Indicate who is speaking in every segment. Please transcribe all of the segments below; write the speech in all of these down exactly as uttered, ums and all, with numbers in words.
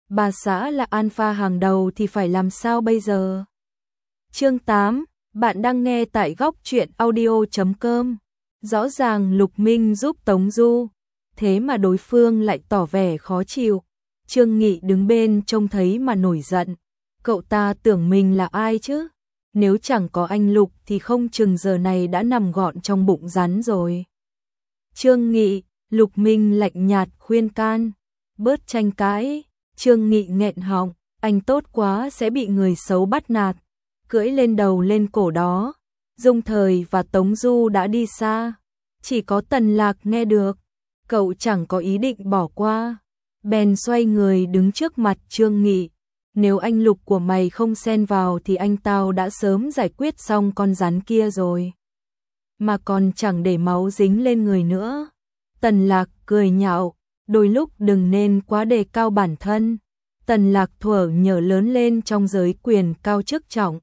Speaker 1: bà xã là alpha hàng đầu thì phải làm sao bây giờ? Chương tám, bạn đang nghe tại góc truyện audio chấm com. Rõ ràng Lục Minh giúp Tống Du, thế mà đối phương lại tỏ vẻ khó chịu. Trương Nghị đứng bên trông thấy mà nổi giận. Cậu ta tưởng mình là ai chứ? Nếu chẳng có anh Lục thì không chừng giờ này đã nằm gọn trong bụng rắn rồi. Trương Nghị, Lục Minh lạnh nhạt khuyên can. Bớt tranh cãi. Trương Nghị nghẹn họng, anh tốt quá sẽ bị người xấu bắt nạt. Cưỡi lên đầu lên cổ đó. Dung Thời và Tống Du đã đi xa. Chỉ có Tần Lạc nghe được. Cậu chẳng có ý định bỏ qua. Bèn xoay người đứng trước mặt Trương Nghị. Nếu anh Lục của mày không xen vào thì anh tao đã sớm giải quyết xong con rắn kia rồi. Mà còn chẳng để máu dính lên người nữa. Tần Lạc cười nhạo, đôi lúc đừng nên quá đề cao bản thân. Tần Lạc thuở nhờ lớn lên trong giới quyền cao chức trọng.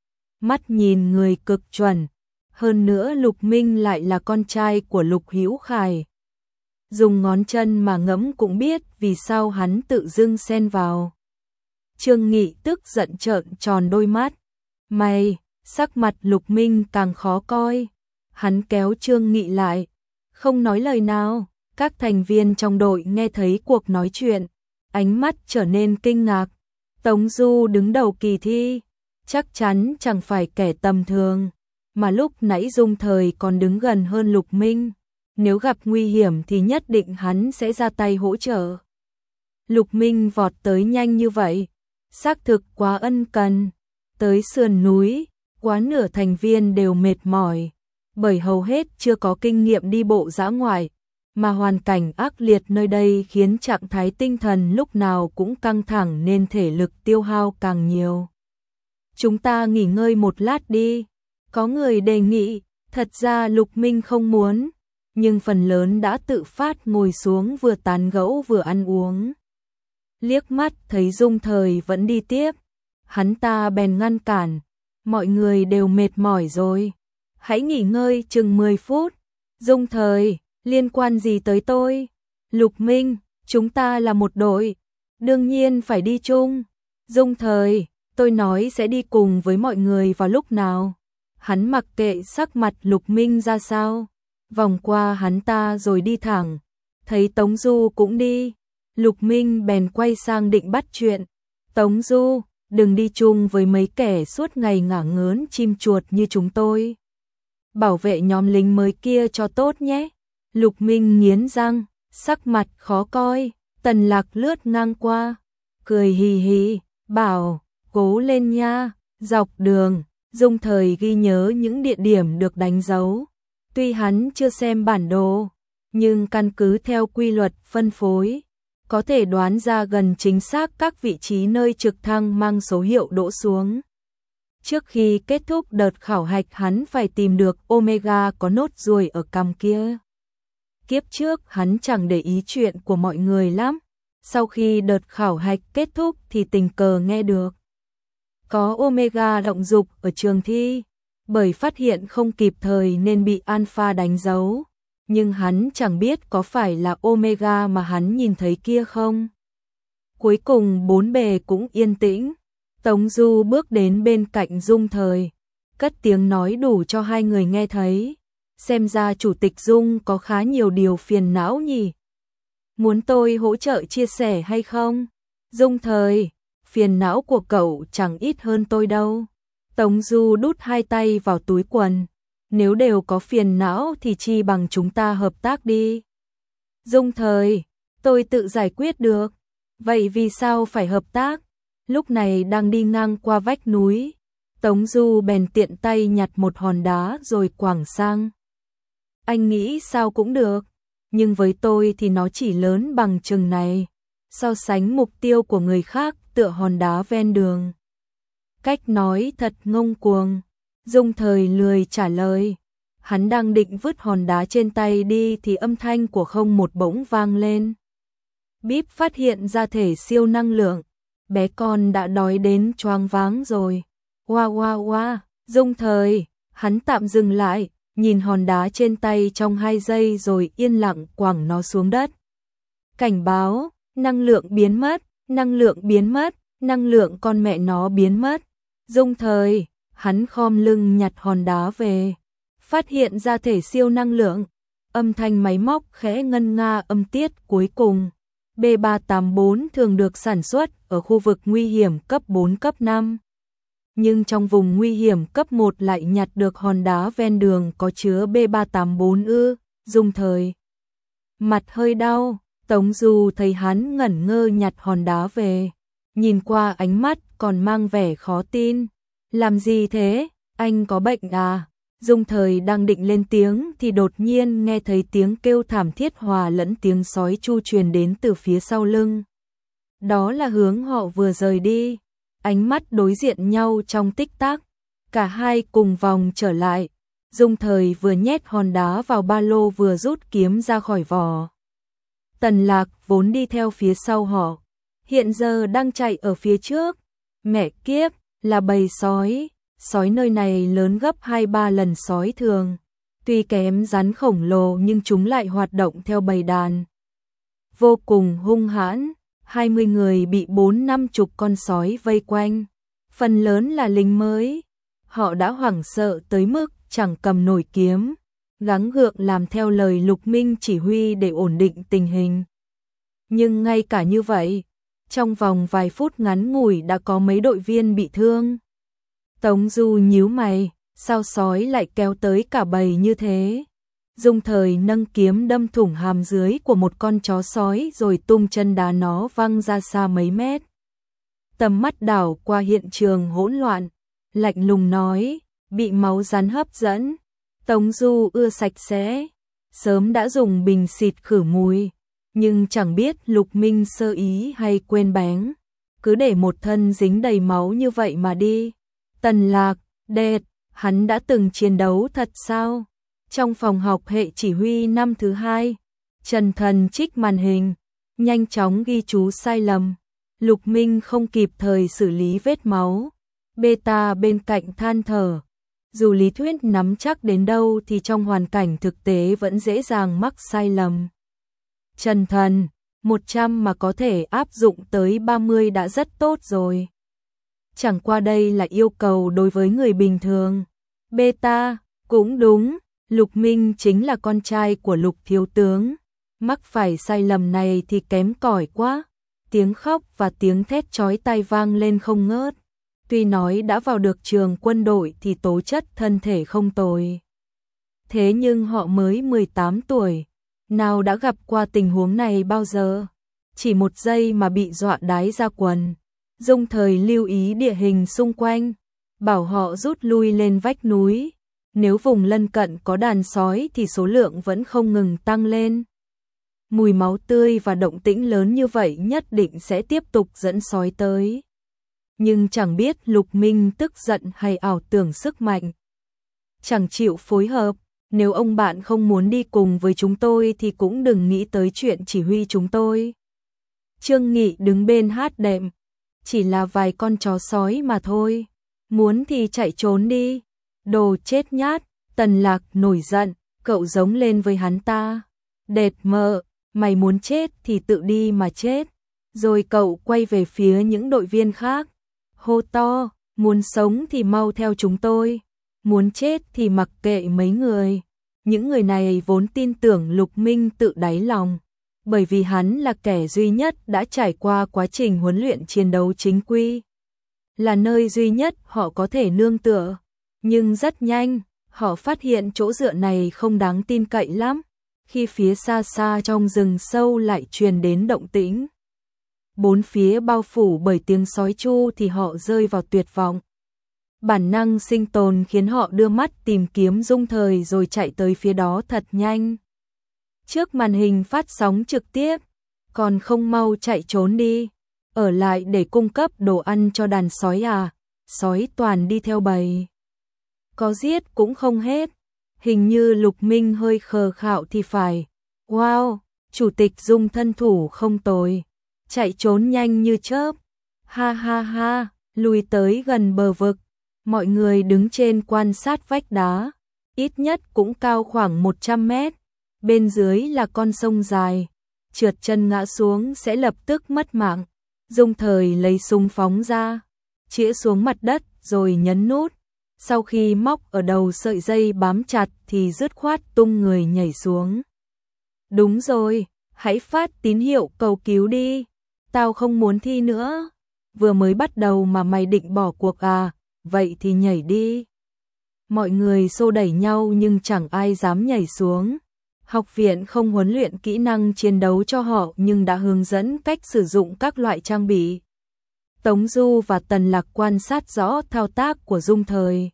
Speaker 1: Mắt nhìn người cực chuẩn. Hơn nữa Lục Minh lại là con trai của Lục Hữu Khải. Dùng ngón chân mà ngẫm cũng biết vì sao hắn tự dưng xen vào. Trương Nghị tức giận trợn tròn đôi mắt. Mày, sắc mặt Lục Minh càng khó coi. Hắn kéo Trương Nghị lại. Không nói lời nào. Các thành viên trong đội nghe thấy cuộc nói chuyện. Ánh mắt trở nên kinh ngạc. Tống Du đứng đầu kỳ thi. Chắc chắn chẳng phải kẻ tầm thường. Mà lúc nãy Dung Thời còn đứng gần hơn Lục Minh. Nếu gặp nguy hiểm thì nhất định hắn sẽ ra tay hỗ trợ. Lục Minh vọt tới nhanh như vậy. Xác thực quá ân cần. Tới sườn núi, quá nửa thành viên đều mệt mỏi. Bởi hầu hết chưa có kinh nghiệm đi bộ dã ngoại. Mà hoàn cảnh ác liệt nơi đây khiến trạng thái tinh thần lúc nào cũng căng thẳng nên thể lực tiêu hao càng nhiều. Chúng ta nghỉ ngơi một lát đi. Có người đề nghị, thật ra Lục Minh không muốn. Nhưng phần lớn đã tự phát ngồi xuống vừa tán gẫu vừa ăn uống. Liếc mắt thấy Dung Thời vẫn đi tiếp. Hắn ta bèn ngăn cản. Mọi người đều mệt mỏi rồi. Hãy nghỉ ngơi chừng mười phút. Dung Thời, liên quan gì tới tôi? Lục Minh, chúng ta là một đội. Đương nhiên phải đi chung. Dung Thời, tôi nói sẽ đi cùng với mọi người vào lúc nào. Hắn mặc kệ sắc mặt Lục Minh ra sao. Vòng qua hắn ta rồi đi thẳng. Thấy Tống Du cũng đi. Lục Minh bèn quay sang định bắt chuyện. Tống Du, đừng đi chung với mấy kẻ suốt ngày ngả ngớn chim chuột như chúng tôi. Bảo vệ nhóm lính mới kia cho tốt nhé. Lục Minh nghiến răng, sắc mặt khó coi. Tần Lạc lướt ngang qua. Cười hì hì, bảo, cố lên nha. Dọc đường, Dung Thời ghi nhớ những địa điểm được đánh dấu. Tuy hắn chưa xem bản đồ, nhưng căn cứ theo quy luật phân phối, có thể đoán ra gần chính xác các vị trí nơi trực thăng mang số hiệu đỗ xuống. Trước khi kết thúc đợt khảo hạch hắn phải tìm được Omega có nốt ruồi ở cằm kia. Kiếp trước hắn chẳng để ý chuyện của mọi người lắm. Sau khi đợt khảo hạch kết thúc thì tình cờ nghe được có Omega động dục ở trường thi. Bởi phát hiện không kịp thời nên bị Alpha đánh dấu. Nhưng hắn chẳng biết có phải là Omega mà hắn nhìn thấy kia không. Cuối cùng bốn bề cũng yên tĩnh. Tống Du bước đến bên cạnh Dung Thời. Cất tiếng nói đủ cho hai người nghe thấy. Xem ra Chủ tịch Dung có khá nhiều điều phiền não nhỉ. Muốn tôi hỗ trợ chia sẻ hay không? Dung Thời, phiền não của cậu chẳng ít hơn tôi đâu. Tống Du đút hai tay vào túi quần. Nếu đều có phiền não thì chi bằng chúng ta hợp tác đi. Dung Thời, tôi tự giải quyết được. Vậy vì sao phải hợp tác? Lúc này đang đi ngang qua vách núi. Tống Du bèn tiện tay nhặt một hòn đá rồi quẳng sang. Anh nghĩ sao cũng được. Nhưng với tôi thì nó chỉ lớn bằng chừng này. So sánh mục tiêu của người khác tựa hòn đá ven đường. Cách nói thật ngông cuồng. Dung Thời lười trả lời. Hắn đang định vứt hòn đá trên tay đi thì âm thanh của không một bỗng vang lên. Bíp phát hiện ra thể siêu năng lượng. Bé con đã đói đến choáng váng rồi. Oa oa oa, Dung Thời, hắn tạm dừng lại, nhìn hòn đá trên tay trong hai giây rồi yên lặng quẳng nó xuống đất. Cảnh báo, năng lượng biến mất, năng lượng biến mất, năng lượng con mẹ nó biến mất. Dung thời, hắn khom lưng nhặt hòn đá về, phát hiện ra thể siêu năng lượng, âm thanh máy móc khẽ ngân nga âm tiết cuối cùng. B ba tám bốn thường được sản xuất ở khu vực nguy hiểm cấp bốn cấp năm. Nhưng trong vùng nguy hiểm cấp một lại nhặt được hòn đá ven đường có chứa B ba tám bốn ư. Dung thời mặt hơi đau, Tống Du thấy hắn ngẩn ngơ nhặt hòn đá về, nhìn qua ánh mắt còn mang vẻ khó tin. Làm gì thế, anh có bệnh à? Dung thời đang định lên tiếng thì đột nhiên nghe thấy tiếng kêu thảm thiết hòa lẫn tiếng sói chu truyền đến từ phía sau lưng. Đó là hướng họ vừa rời đi. Ánh mắt đối diện nhau trong tích tắc, cả hai cùng vòng trở lại. Dung thời vừa nhét hòn đá vào ba lô vừa rút kiếm ra khỏi vỏ. Tần Lạc vốn đi theo phía sau họ, hiện giờ đang chạy ở phía trước. Mẹ kiếp, là bầy sói. Sói nơi này lớn gấp hai ba lần sói thường. Tuy kém rắn khổng lồ nhưng chúng lại hoạt động theo bầy đàn. Vô cùng hung hãn, hai mươi người bị bốn năm chục con sói vây quanh. Phần lớn là lính mới. Họ đã hoảng sợ tới mức chẳng cầm nổi kiếm, gắng gượng làm theo lời Lục Minh chỉ huy để ổn định tình hình. Nhưng ngay cả như vậy, trong vòng vài phút ngắn ngủi đã có mấy đội viên bị thương. Tống Du nhíu mày, sao sói lại kéo tới cả bầy như thế? Dung thời nâng kiếm đâm thủng hàm dưới của một con chó sói rồi tung chân đá nó văng ra xa mấy mét. Tầm mắt đảo qua hiện trường hỗn loạn, lạnh lùng nói, bị máu rắn hấp dẫn. Tống Du ưa sạch sẽ, sớm đã dùng bình xịt khử mùi, nhưng chẳng biết Lục Minh sơ ý hay quên bén, cứ để một thân dính đầy máu như vậy mà đi. Tần Lạc, đệt, hắn đã từng chiến đấu thật sao? Trong phòng học hệ chỉ huy năm thứ hai, Trần Thần trích màn hình, nhanh chóng ghi chú sai lầm. Lục Minh không kịp thời xử lý vết máu. Beta bên cạnh than thở. Dù lý thuyết nắm chắc đến đâu thì trong hoàn cảnh thực tế vẫn dễ dàng mắc sai lầm. Trần Thần, một trăm mà có thể áp dụng tới ba mươi đã rất tốt rồi. Chẳng qua đây là yêu cầu đối với người bình thường. Beta, cũng đúng, Lục Minh chính là con trai của Lục thiếu tướng. Mắc phải sai lầm này thì kém cỏi quá. Tiếng khóc và tiếng thét chói tai vang lên không ngớt. Tuy nói đã vào được trường quân đội thì tố chất thân thể không tồi. Thế nhưng họ mới mười tám tuổi, nào đã gặp qua tình huống này bao giờ? Chỉ một giây mà bị dọa đái ra quần. Dung thời lưu ý địa hình xung quanh, bảo họ rút lui lên vách núi. Nếu vùng lân cận có đàn sói thì số lượng vẫn không ngừng tăng lên. Mùi máu tươi và động tĩnh lớn như vậy nhất định sẽ tiếp tục dẫn sói tới. Nhưng chẳng biết Lục Minh tức giận hay ảo tưởng sức mạnh. Chẳng chịu phối hợp, nếu ông bạn không muốn đi cùng với chúng tôi thì cũng đừng nghĩ tới chuyện chỉ huy chúng tôi. Trương Nghị đứng bên hát đệm, chỉ là vài con chó sói mà thôi, muốn thì chạy trốn đi. Đồ chết nhát, Tần Lạc nổi giận, cậu giống lên với hắn ta. Đệt mợ, mày muốn chết thì tự đi mà chết. Rồi cậu quay về phía những đội viên khác, hô to, muốn sống thì mau theo chúng tôi, muốn chết thì mặc kệ mấy người. Những người này vốn tin tưởng Lục Minh tự đáy lòng, bởi vì hắn là kẻ duy nhất đã trải qua quá trình huấn luyện chiến đấu chính quy, là nơi duy nhất họ có thể nương tựa. Nhưng rất nhanh, họ phát hiện chỗ dựa này không đáng tin cậy lắm, khi phía xa xa trong rừng sâu lại truyền đến động tĩnh. Bốn phía bao phủ bởi tiếng sói chu thì họ rơi vào tuyệt vọng. Bản năng sinh tồn khiến họ đưa mắt tìm kiếm Dung thời rồi chạy tới phía đó thật nhanh. Trước màn hình phát sóng trực tiếp, còn không mau chạy trốn đi, ở lại để cung cấp đồ ăn cho đàn sói à? Sói toàn đi theo bầy, có giết cũng không hết. Hình như Lục Minh hơi khờ khạo thì phải. Wow, chủ tịch Dung thân thủ không tồi, chạy trốn nhanh như chớp. Ha ha ha, lùi tới gần bờ vực, mọi người đứng trên quan sát vách đá, ít nhất cũng cao khoảng một trăm mét. Bên dưới là con sông dài, trượt chân ngã xuống sẽ lập tức mất mạng. Dung Thời lấy súng phóng ra, chĩa xuống mặt đất rồi nhấn nút. Sau khi móc ở đầu sợi dây bám chặt thì dứt khoát tung người nhảy xuống. Đúng rồi, hãy phát tín hiệu cầu cứu đi. Tao không muốn thi nữa. Vừa mới bắt đầu mà mày định bỏ cuộc à, vậy thì nhảy đi. Mọi người xô đẩy nhau nhưng chẳng ai dám nhảy xuống. Học viện không huấn luyện kỹ năng chiến đấu cho họ nhưng đã hướng dẫn cách sử dụng các loại trang bị. Tống Du và Tần Lạc quan sát rõ thao tác của Dung Thời.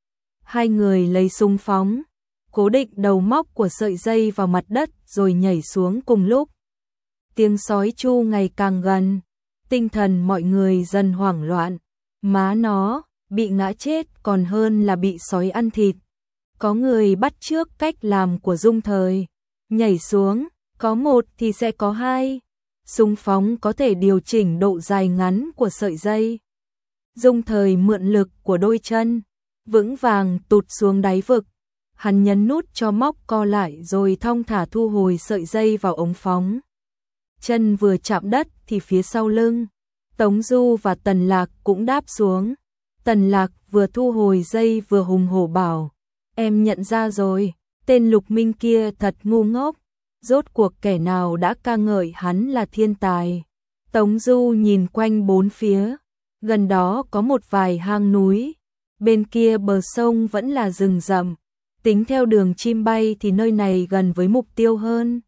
Speaker 1: Hai người lấy súng phóng, cố định đầu móc của sợi dây vào mặt đất rồi nhảy xuống cùng lúc. Tiếng sói chu ngày càng gần, tinh thần mọi người dần hoảng loạn. Má nó, bị ngã chết còn hơn là bị sói ăn thịt. Có người bắt chước cách làm của Dung Thời, nhảy xuống, có một thì sẽ có hai. Súng phóng có thể điều chỉnh độ dài ngắn của sợi dây. Dung Thời mượn lực của đôi chân, vững vàng tụt xuống đáy vực. Hắn nhấn nút cho móc co lại rồi thong thả thu hồi sợi dây vào ống phóng. Chân vừa chạm đất thì phía sau lưng, Tống Du và Tần Lạc cũng đáp xuống. Tần Lạc vừa thu hồi dây vừa hùng hổ bảo, em nhận ra rồi, tên Lục Minh kia thật ngu ngốc. Rốt cuộc kẻ nào đã ca ngợi hắn là thiên tài. Tống Du nhìn quanh bốn phía, gần đó có một vài hang núi, bên kia bờ sông vẫn là rừng rậm. Tính theo đường chim bay thì nơi này gần với mục tiêu hơn.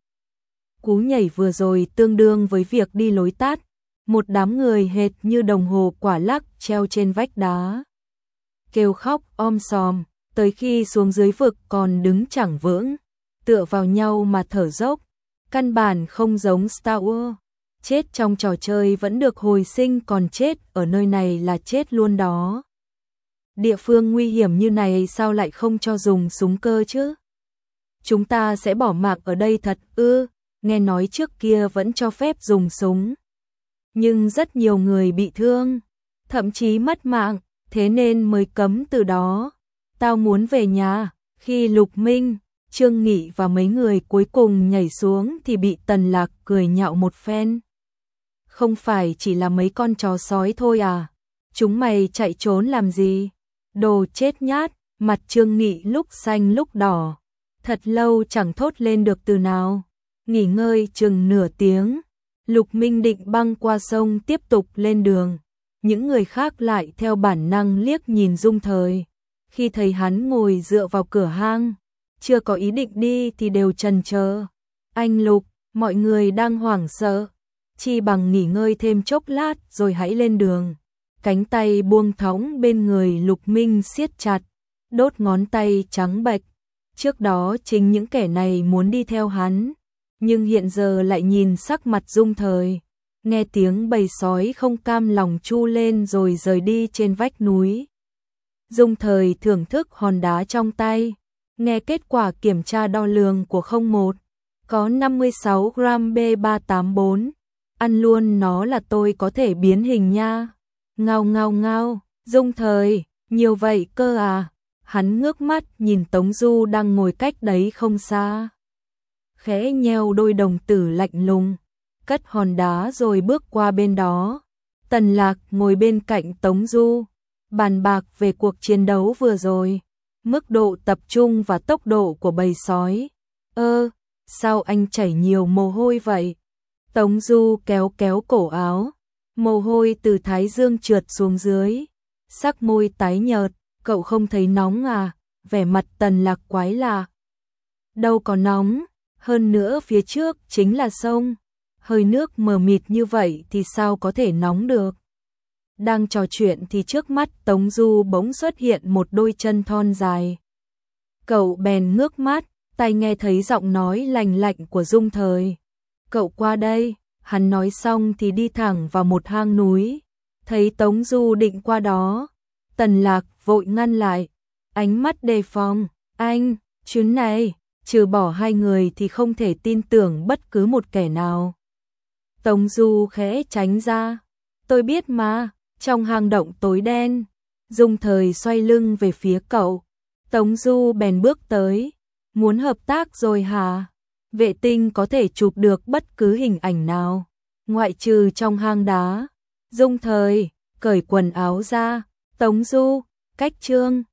Speaker 1: Cú nhảy vừa rồi tương đương với việc đi lối tắt. Một đám người hệt như đồng hồ quả lắc treo trên vách đá. Kêu khóc om sòm, tới khi xuống dưới vực còn đứng chẳng vững, tựa vào nhau mà thở dốc. Căn bản không giống Star Wars. Chết trong trò chơi vẫn được hồi sinh, còn chết ở nơi này là chết luôn đó. Địa phương nguy hiểm như này sao lại không cho dùng súng cơ chứ? Chúng ta sẽ bỏ mạng ở đây thật ư? Nghe nói trước kia vẫn cho phép dùng súng. Nhưng rất nhiều người bị thương, thậm chí mất mạng, thế nên mới cấm từ đó. Tao muốn về nhà. Khi Lục Minh, Trương Nghị và mấy người cuối cùng nhảy xuống thì bị Tần Lạc cười nhạo một phen. Không phải chỉ là mấy con chó sói thôi à? Chúng mày chạy trốn làm gì? Đồ chết nhát. Mặt Trương Nghị lúc xanh lúc đỏ, thật lâu chẳng thốt lên được từ nào. Nghỉ ngơi chừng nửa tiếng, Lục Minh định băng qua sông tiếp tục lên đường. Những người khác lại theo bản năng liếc nhìn Dung Thời. Khi thấy hắn ngồi dựa vào cửa hang, chưa có ý định đi thì đều chần chờ. Anh Lục, mọi người đang hoảng sợ, chi bằng nghỉ ngơi thêm chốc lát rồi hãy lên đường. Cánh tay buông thõng bên người Lục Minh siết chặt, đốt ngón tay trắng bệch. Trước đó chính những kẻ này muốn đi theo hắn, nhưng hiện giờ lại nhìn sắc mặt Dung Thời, nghe tiếng bầy sói không cam lòng chu lên rồi rời đi trên vách núi. Dung Thời thưởng thức hòn đá trong tay, nghe kết quả kiểm tra đo lường của không một, có năm mươi sáu gam B ba tám bốn, ăn luôn nó là tôi có thể biến hình nha. Ngao ngao ngao, Dung Thời, nhiều vậy cơ à? Hắn ngước mắt nhìn Tống Du đang ngồi cách đấy không xa, khẽ nheo đôi đồng tử lạnh lùng, cất hòn đá rồi bước qua bên đó. Tần Lạc ngồi bên cạnh Tống Du, bàn bạc về cuộc chiến đấu vừa rồi, mức độ tập trung và tốc độ của bầy sói. Ơ, sao anh chảy nhiều mồ hôi vậy? Tống Du kéo kéo cổ áo, mồ hôi từ thái dương trượt xuống dưới, sắc môi tái nhợt. Cậu không thấy nóng à? Vẻ mặt Tần Lạc quái lạ. Đâu có nóng, hơn nữa phía trước chính là sông, hơi nước mờ mịt như vậy thì sao có thể nóng được. Đang trò chuyện thì trước mắt Tống Du bỗng xuất hiện một đôi chân thon dài. Cậu bèn ngước mắt, tai nghe thấy giọng nói lành lạnh của Dung Thời. Cậu qua đây. Hắn nói xong thì đi thẳng vào một hang núi. Thấy Tống Du định qua đó, Tần Lạc vội ngăn lại, ánh mắt đề phòng. Anh, chuyến này, trừ bỏ hai người thì không thể tin tưởng bất cứ một kẻ nào. Tống Du khẽ tránh ra. Tôi biết mà, trong hang động tối đen. Dung Thời xoay lưng về phía cậu. Tống Du bèn bước tới. Muốn hợp tác rồi hả? Vệ tinh có thể chụp được bất cứ hình ảnh nào, ngoại trừ trong hang đá. Dung Thời, cởi quần áo ra, Tống Du, cách Trương